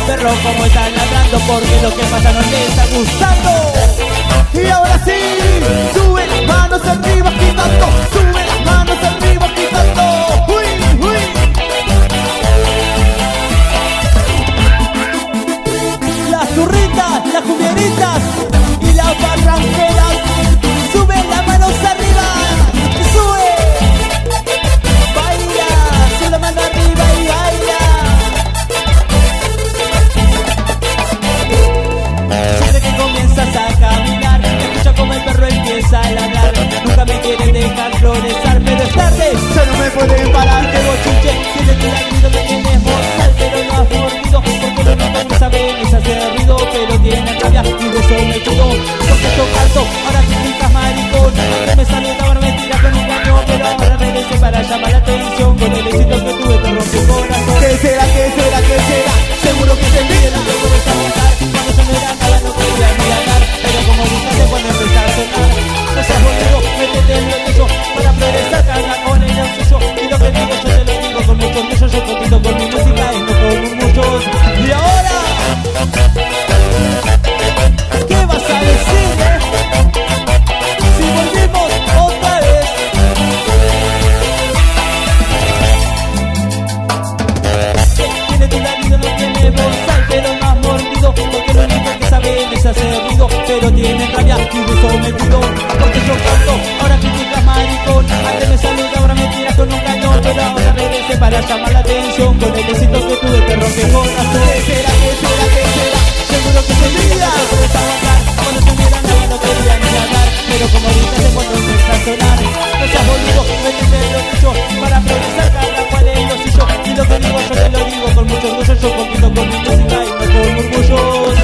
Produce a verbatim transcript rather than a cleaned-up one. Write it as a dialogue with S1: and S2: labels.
S1: perro como están ladrando, porque lo que pasa no le está gustando.
S2: Y ahora sí, sube las manos arriba agitando, sube las manos arriba agitando. Uy, uy.
S1: Las turritas, las cumbieritas y las barranqueras, suben las manos arriba, sube, baila, sube la mano arriba y baila. Siempre que comienzas a caminar, escucha como el perro empieza a ladrar. Nunca me quieren dejar progresar, pero es tarde,
S2: Ya no me pueden parar.
S1: que bochinche, tienes tu latido que tienes mortal, pero no has mordido, porque lo único que saben es hacer ruido, pero tienen rabia y de eso me cuido, porque yo canto, ahora criticas maricón, antes me saludaba, me tiras con un cañón, pero ahora regrese para llamar la atención, con el éxito que tuve te rompe el corazón.
S2: ¿Qué será, qué será, qué será? Seguro que te envidia.
S1: Luego de cantar, cuando yo no era nada no quería ni ganar, pero como gustaste cuando empezar a sonar, no seas boludo, métete en lo tuyo, para progresar cada con el suyo, y lo que digo yo te lo digo con mucho orgullo, yo compito con mi música y no con murmullos. Y ahora, ¿qué vas a decir, eh? Si volvimos otra vez. Tiene tu latido, no tiene bolsal, pero no has mordido, porque lo único que saben es hacer ruido, pero tienen rabia y de eso me cuido, porque yo canto, ahora criticas maricón, antes me saluda, ahora me tiras con un cañón, pero ahora regrese para llamar la atención, con el éxito que tuve te rompe el corazón.
S2: ¿Qué será, qué será, qué será?
S1: Seguro que se envidia, puedes aguantar, cuando se miran nada no quería ni hablar, pero como dices cuando empieza a sonar, no seas boludo, métete en lo tuyo, para progresar cada cual en lo suyo, y lo que digo yo te lo digo con mucho orgullo, yo compito con mi música y no con murmullos.